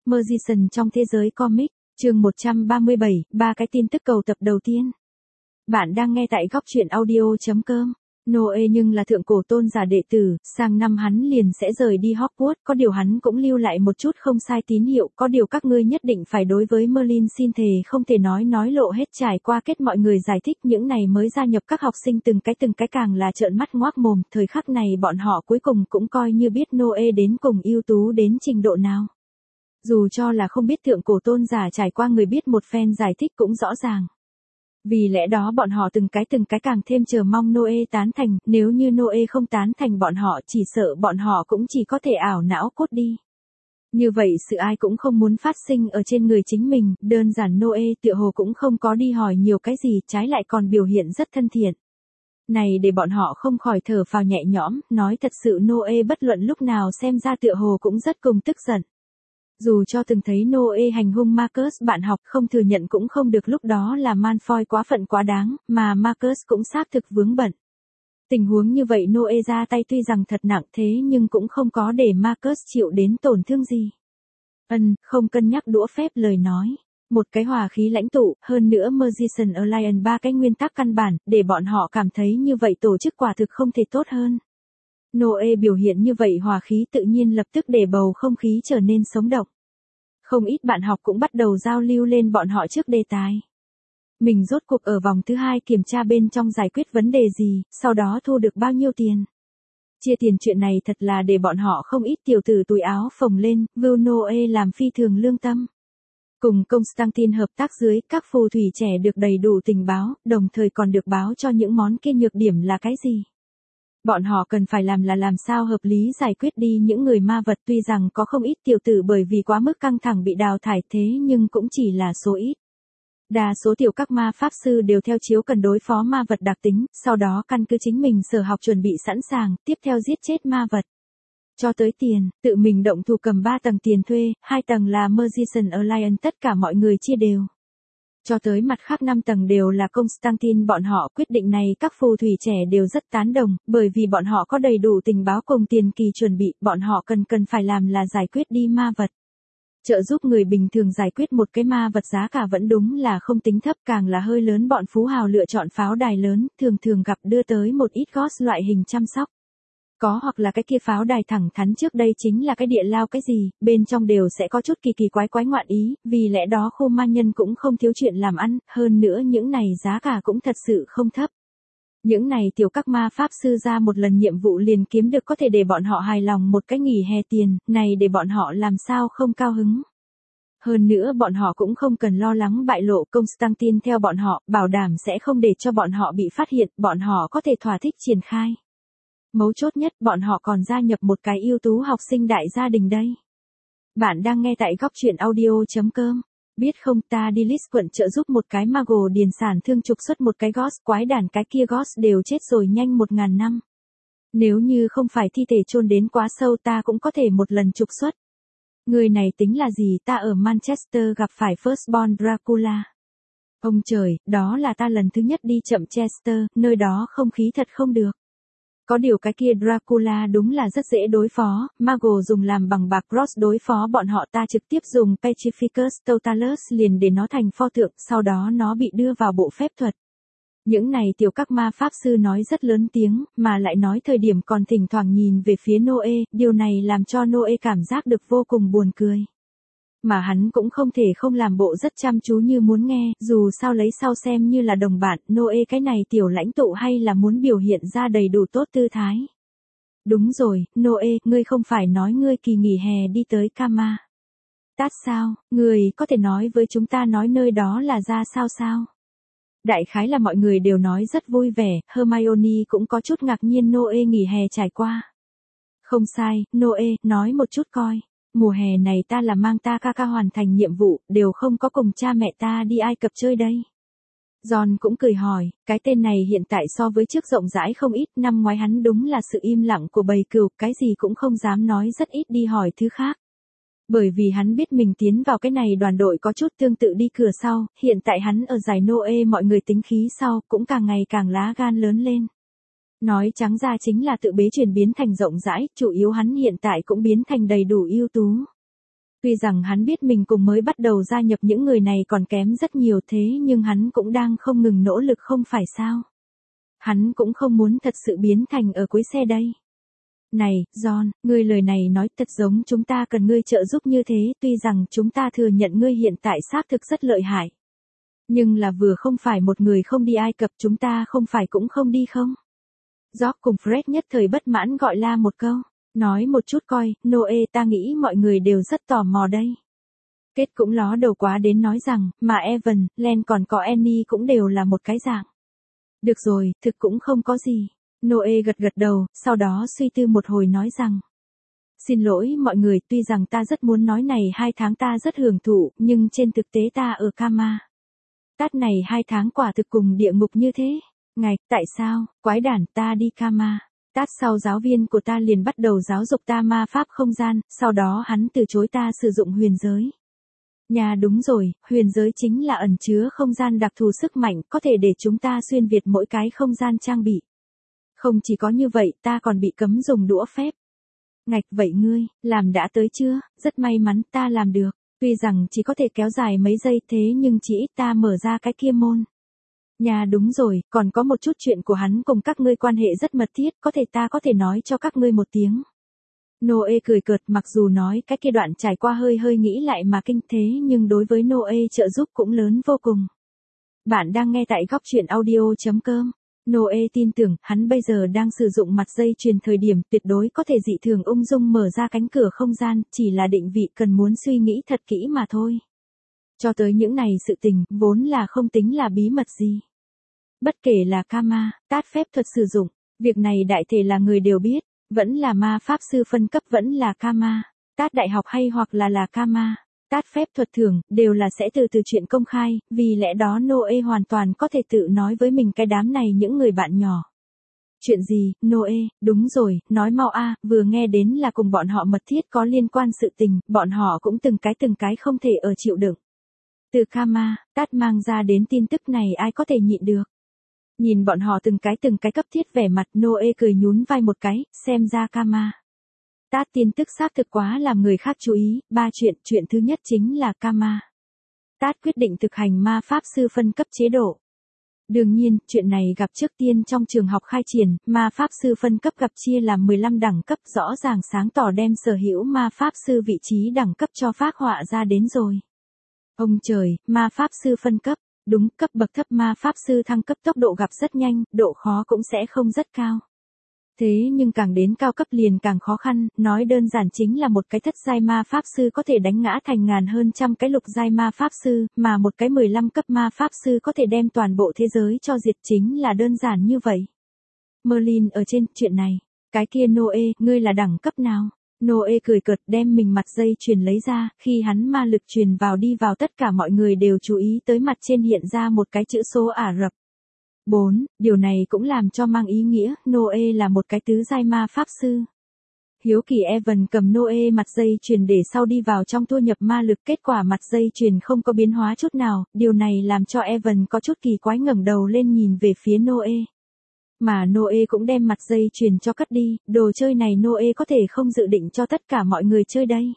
Magician trong thế giới comic, chương 137, ba cái tin tức cầu tập đầu tiên. Bạn đang nghe tại góc truyện audio.com. Noe nhưng là thượng cổ tôn giả đệ tử, sang năm hắn liền sẽ rời đi Hogwarts, có điều hắn cũng lưu lại một chút không sai tín hiệu, có điều các ngươi nhất định phải đối với Merlin xin thề không thể nói lộ hết. Trải qua kết mọi người giải thích những này mới gia nhập các học sinh từng cái càng là trợn mắt ngoác mồm, thời khắc này bọn họ cuối cùng cũng coi như biết Noe đến cùng ưu tú đến trình độ nào. Dù cho là không biết thượng cổ tôn giả, trải qua người biết một phen giải thích cũng rõ ràng. Vì lẽ đó bọn họ từng cái càng thêm chờ mong Noe tán thành, nếu như Noe không tán thành bọn họ chỉ sợ bọn họ cũng chỉ có thể ảo não cốt đi. Như vậy sự ai cũng không muốn phát sinh ở trên người chính mình, đơn giản Noe tựa hồ cũng không có đi hỏi nhiều cái gì, trái lại còn biểu hiện rất thân thiện. Này để bọn họ không khỏi thở phào nhẹ nhõm, nói thật sự Noe bất luận lúc nào xem ra tựa hồ cũng rất cùng tức giận. Dù cho từng thấy Noe hành hung Marcus bạn học, không thừa nhận cũng không được, lúc đó là Malfoy quá phận quá đáng, mà Marcus cũng xác thực vướng bận. Tình huống như vậy Noe ra tay tuy rằng thật nặng thế nhưng cũng không có để Marcus chịu đến tổn thương gì. Không cân nhắc đũa phép lời nói. Một cái hòa khí lãnh tụ, hơn nữa Magician Alliance ba cái nguyên tắc căn bản, để bọn họ cảm thấy như vậy tổ chức quả thực không thể tốt hơn. Noe biểu hiện như vậy hòa khí tự nhiên lập tức để bầu không khí trở nên sống động. Không ít bạn học cũng bắt đầu giao lưu lên bọn họ trước đề tài. Mình rốt cuộc ở vòng thứ 2 kiểm tra bên trong giải quyết vấn đề gì, sau đó thu được bao nhiêu tiền. Chia tiền chuyện này thật là để bọn họ không ít tiểu tử túi áo phồng lên, Will Noe làm phi thường lương tâm. Cùng Constantine hợp tác dưới, các phù thủy trẻ được đầy đủ tình báo, đồng thời còn được báo cho những món kia nhược điểm là cái gì. Bọn họ cần phải làm là làm sao hợp lý giải quyết đi những người ma vật, tuy rằng có không ít tiểu tử bởi vì quá mức căng thẳng bị đào thải thế nhưng cũng chỉ là số ít. Đa số tiểu các ma pháp sư đều theo chiếu cần đối phó ma vật đặc tính, sau đó căn cứ chính mình sở học chuẩn bị sẵn sàng, tiếp theo giết chết ma vật. Cho tới tiền, tự mình động thủ cầm 3 tầng tiền thuê, 2 tầng là Magician Alliance, tất cả mọi người chia đều. Cho tới mặt khác 5 tầng đều là Constantine, bọn họ quyết định này các phù thủy trẻ đều rất tán đồng, bởi vì bọn họ có đầy đủ tình báo cùng tiền kỳ chuẩn bị, bọn họ cần phải làm là giải quyết đi ma vật. Trợ giúp người bình thường giải quyết một cái ma vật giá cả vẫn đúng là không tính thấp, càng là hơi lớn bọn phú hào lựa chọn pháo đài lớn, thường gặp đưa tới một ít ghost loại hình chăm sóc. Có hoặc là cái kia pháo đài thẳng thắn trước đây chính là cái địa lao cái gì, bên trong đều sẽ có chút kỳ quái ngoạn ý, vì lẽ đó khu ma nhân cũng không thiếu chuyện làm ăn, hơn nữa những này giá cả cũng thật sự không thấp. Những này tiểu các ma pháp sư ra một lần nhiệm vụ liền kiếm được có thể để bọn họ hài lòng một cái nghỉ hè tiền, này để bọn họ làm sao không cao hứng. Hơn nữa bọn họ cũng không cần lo lắng bại lộ, Constantine theo bọn họ, bảo đảm sẽ không để cho bọn họ bị phát hiện, bọn họ có thể thỏa thích triển khai. Mấu chốt nhất, bọn họ còn gia nhập một cái ưu tú học sinh đại gia đình đây. Bạn đang nghe tại góc truyện audio.com. Biết không, ta đi Lis quận trợ giúp một cái mago điền sản thương trục xuất một cái ghost, quái đản cái kia ghost đều chết rồi nhanh 1000 năm. Nếu như không phải thi thể chôn đến quá sâu ta cũng có thể một lần trục xuất. Người này tính là gì, ta ở Manchester gặp phải Firstborn Dracula. Ông trời, đó là ta lần thứ nhất đi chậm Chester, nơi đó không khí thật không được. Có điều cái kia Dracula đúng là rất dễ đối phó, Mago dùng làm bằng bạc Cross đối phó bọn họ, ta trực tiếp dùng Petrificus Totalus liền để nó thành pho tượng, sau đó nó bị đưa vào bộ phép thuật. Những này tiểu các ma pháp sư nói rất lớn tiếng, mà lại nói thời điểm còn thỉnh thoảng nhìn về phía Noe, điều này làm cho Noe cảm giác được vô cùng buồn cười. Mà hắn cũng không thể không làm bộ rất chăm chú như muốn nghe, dù sao lấy sau xem như là đồng bạn, Noe cái này tiểu lãnh tụ hay là muốn biểu hiện ra đầy đủ tốt tư thái. Đúng rồi, Noe, ngươi không phải nói ngươi kỳ nghỉ hè đi tới Kama. Tát sao, ngươi có thể nói với chúng ta nói nơi đó là ra sao? Đại khái là mọi người đều nói rất vui vẻ, Hermione cũng có chút ngạc nhiên Noe nghỉ hè trải qua. Không sai, Noe, nói một chút coi. Mùa hè này ta là mang ta ca hoàn thành nhiệm vụ, đều không có cùng cha mẹ ta đi Ai Cập chơi đây. John cũng cười hỏi, cái tên này hiện tại so với trước rộng rãi không ít, năm ngoái hắn đúng là sự im lặng của bầy cừu, cái gì cũng không dám nói, rất ít đi hỏi thứ khác. Bởi vì hắn biết mình tiến vào cái này đoàn đội có chút tương tự đi cửa sau, hiện tại hắn ở giải Noe mọi người tính khí sau, cũng càng ngày càng lá gan lớn lên. Nói trắng ra chính là tự bế chuyển biến thành rộng rãi, chủ yếu hắn hiện tại cũng biến thành đầy đủ ưu tú. Tuy rằng hắn biết mình cùng mới bắt đầu gia nhập những người này còn kém rất nhiều thế nhưng hắn cũng đang không ngừng nỗ lực không phải sao. Hắn cũng không muốn thật sự biến thành ở cuối xe đây. Này, John, ngươi lời này nói thật giống chúng ta cần ngươi trợ giúp như thế, tuy rằng chúng ta thừa nhận ngươi hiện tại xác thực rất lợi hại. Nhưng là vừa không phải một người không đi Ai Cập chúng ta không phải cũng không đi không? George cùng Fred nhất thời bất mãn gọi la một câu. Nói một chút coi, Noe ta nghĩ mọi người đều rất tò mò đây. Kết cũng ló đầu quá đến nói rằng, mà Evan, Len còn có Annie cũng đều là một cái dạng. Được rồi, thực cũng không có gì. Noe gật gật đầu, sau đó suy tư một hồi nói rằng. Xin lỗi mọi người, tuy rằng ta rất muốn nói này 2 tháng ta rất hưởng thụ, nhưng trên thực tế ta ở Kama. Tát này 2 tháng quả thực cùng địa ngục như thế. Ngài, tại sao, quái đản ta đi Kama. Tát sau giáo viên của ta liền bắt đầu giáo dục ta ma pháp không gian, sau đó hắn từ chối ta sử dụng huyền giới. Nhà đúng rồi, huyền giới chính là ẩn chứa không gian đặc thù sức mạnh có thể để chúng ta xuyên việt mỗi cái không gian trang bị. Không chỉ có như vậy ta còn bị cấm dùng đũa phép. Ngạch vậy ngươi, làm đã tới chưa, rất may mắn ta làm được, tuy rằng chỉ có thể kéo dài mấy giây thế nhưng chỉ ít ta mở ra cái kia môn. Nhà đúng rồi, còn có một chút chuyện của hắn cùng các ngươi quan hệ rất mật thiết, có thể ta có thể nói cho các ngươi một tiếng. Noe cười cợt mặc dù nói cái kia đoạn trải qua hơi nghĩ lại mà kinh thế nhưng đối với Noe trợ giúp cũng lớn vô cùng. Bạn đang nghe tại góc truyện audio.com. Noe tin tưởng hắn bây giờ đang sử dụng mặt dây chuyền thời điểm tuyệt đối có thể dị thường ung dung mở ra cánh cửa không gian, chỉ là định vị cần muốn suy nghĩ thật kỹ mà thôi. Cho tới những này sự tình vốn là không tính là bí mật gì. Bất kể là Kama, Tát phép thuật sử dụng, việc này đại thể là người đều biết, vẫn là ma pháp sư phân cấp vẫn là Kama, Tát đại học hay hoặc là Kama, Tát phép thuật thường, đều là sẽ từ chuyện công khai, vì lẽ đó Noe hoàn toàn có thể tự nói với mình cái đám này những người bạn nhỏ. Chuyện gì, Noe, đúng rồi, nói mau a, vừa nghe đến là cùng bọn họ mật thiết có liên quan sự tình, bọn họ cũng từng cái không thể ở chịu đựng. Từ Kama, Tát mang ra đến tin tức này ai có thể nhịn được. Nhìn bọn họ từng cái cấp thiết vẻ mặt Noe cười nhún vai một cái, xem ra Kama. Tát tin tức xác thực quá làm người khác chú ý, 3 chuyện thứ nhất chính là Kama. Tát quyết định thực hành ma pháp sư phân cấp chế độ. Đương nhiên, chuyện này gặp trước tiên trong trường học khai triển, ma pháp sư phân cấp gặp chia làm 15 đẳng cấp rõ ràng sáng tỏ đem sở hữu ma pháp sư vị trí đẳng cấp cho phác họa ra đến rồi. Ông trời, ma pháp sư phân cấp. Đúng, cấp bậc thấp ma pháp sư thăng cấp tốc độ gặp rất nhanh, độ khó cũng sẽ không rất cao. Thế nhưng càng đến cao cấp liền càng khó khăn, nói đơn giản chính là một cái thất giai ma pháp sư có thể đánh ngã thành ngàn hơn trăm cái lục giai ma pháp sư, mà một cái 15 cấp ma pháp sư có thể đem toàn bộ thế giới cho diệt chính là đơn giản như vậy. Merlin ở trên chuyện này, cái kia Noe, ngươi là đẳng cấp nào? Noe cười cợt đem mình mặt dây chuyền lấy ra, khi hắn ma lực truyền vào đi vào tất cả mọi người đều chú ý tới mặt trên hiện ra một cái chữ số Ả Rập. 4, điều này cũng làm cho mang ý nghĩa, Noe là một cái tứ giai ma pháp sư. Hiếu kỳ Evan cầm Noe mặt dây chuyền để sau đi vào trong thu nhập ma lực kết quả mặt dây chuyền không có biến hóa chút nào, điều này làm cho Evan có chút kỳ quái ngẩng đầu lên nhìn về phía Noe. Mà Noe cũng đem mặt dây chuyền cho cất đi, đồ chơi này Noe có thể không dự định cho tất cả mọi người chơi đây.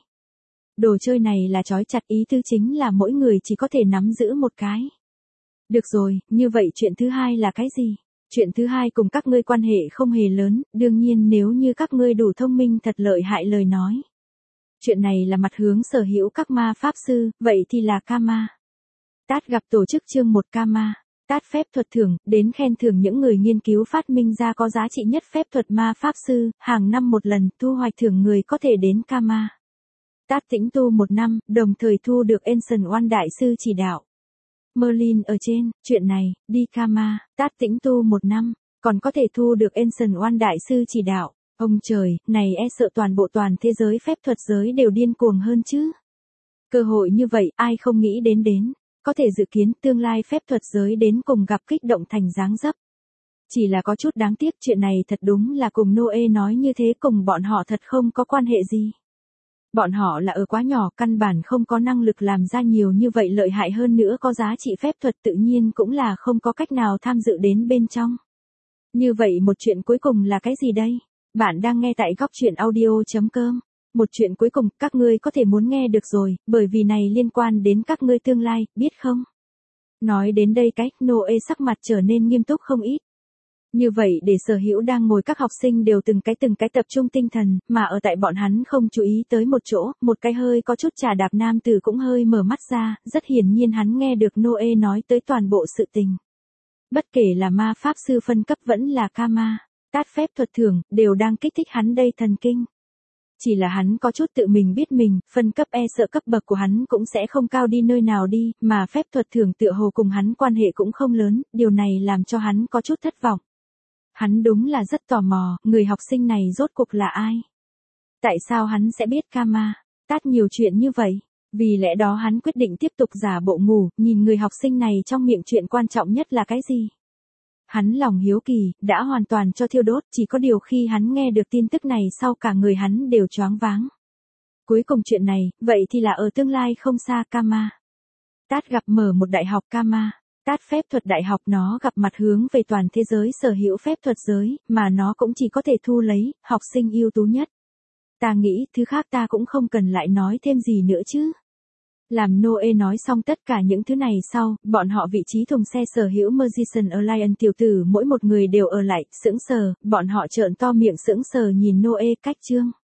Đồ chơi này là trói chặt ý tư chính là mỗi người chỉ có thể nắm giữ một cái. Được rồi, như vậy chuyện thứ hai là cái gì? Chuyện thứ hai cùng các ngươi quan hệ không hề lớn, đương nhiên nếu như các ngươi đủ thông minh thật lợi hại lời nói. Chuyện này là mặt hướng sở hữu các ma pháp sư, vậy thì là Kama. Tát gặp tổ chức chương 1 Kama. Tát phép thuật thưởng, đến khen thưởng những người nghiên cứu phát minh ra có giá trị nhất phép thuật ma pháp sư, hàng năm một lần, thu hoạch thưởng người có thể đến Kama. Tát tĩnh tu 1 năm, đồng thời thu được Ancient One đại sư chỉ đạo. Merlin ở trên, chuyện này, đi Kama, Tát tĩnh tu 1 năm, còn có thể thu được Ancient One đại sư chỉ đạo. Ông trời, này sợ toàn thế giới phép thuật giới đều điên cuồng hơn chứ. Cơ hội như vậy, ai không nghĩ đến. Có thể dự kiến tương lai phép thuật giới đến cùng gặp kích động thành dáng dấp. Chỉ là có chút đáng tiếc chuyện này thật đúng là cùng Noe nói như thế cùng bọn họ thật không có quan hệ gì. Bọn họ là ở quá nhỏ căn bản không có năng lực làm ra nhiều như vậy lợi hại hơn nữa có giá trị phép thuật tự nhiên cũng là không có cách nào tham dự đến bên trong. Như vậy một chuyện cuối cùng là cái gì đây? Bạn đang nghe tại góc truyện audio.com. Một chuyện cuối cùng, các ngươi có thể muốn nghe được rồi, bởi vì này liên quan đến các ngươi tương lai, biết không? Nói đến đây Noe sắc mặt trở nên nghiêm túc không ít. Như vậy để sở hữu đang ngồi các học sinh đều từng cái tập trung tinh thần, mà ở tại bọn hắn không chú ý tới một chỗ, một cái hơi có chút trà đạp nam tử cũng hơi mở mắt ra, rất hiển nhiên hắn nghe được Noe nói tới toàn bộ sự tình. Bất kể là ma pháp sư phân cấp vẫn là Karma, tát phép thuật thưởng, đều đang kích thích hắn đây thần kinh. Chỉ là hắn có chút tự mình biết mình, phân cấp sợ cấp bậc của hắn cũng sẽ không cao đi nơi nào đi, mà phép thuật thưởng tựa hồ cùng hắn quan hệ cũng không lớn, điều này làm cho hắn có chút thất vọng. Hắn đúng là rất tò mò, người học sinh này rốt cuộc là ai? Tại sao hắn sẽ biết Karma? Tát nhiều chuyện như vậy? Vì lẽ đó hắn quyết định tiếp tục giả bộ ngủ, nhìn người học sinh này trong miệng chuyện quan trọng nhất là cái gì? Hắn lòng hiếu kỳ, đã hoàn toàn cho thiêu đốt, chỉ có điều khi hắn nghe được tin tức này sau cả người hắn đều choáng váng. Cuối cùng chuyện này, vậy thì là ở tương lai không xa Karma. Tát gặp mở một đại học Karma. Tát phép thuật đại học nó gặp mặt hướng về toàn thế giới sở hữu phép thuật giới, mà nó cũng chỉ có thể thu lấy, học sinh ưu tú nhất. Ta nghĩ, thứ khác ta cũng không cần lại nói thêm gì nữa chứ. Làm Noe nói xong tất cả những thứ này sau, bọn họ vị trí thùng xe sở hữu Magician Alliance tiểu tử mỗi một người đều ở lại, sững sờ, bọn họ trợn to miệng sững sờ nhìn Noe cách chương.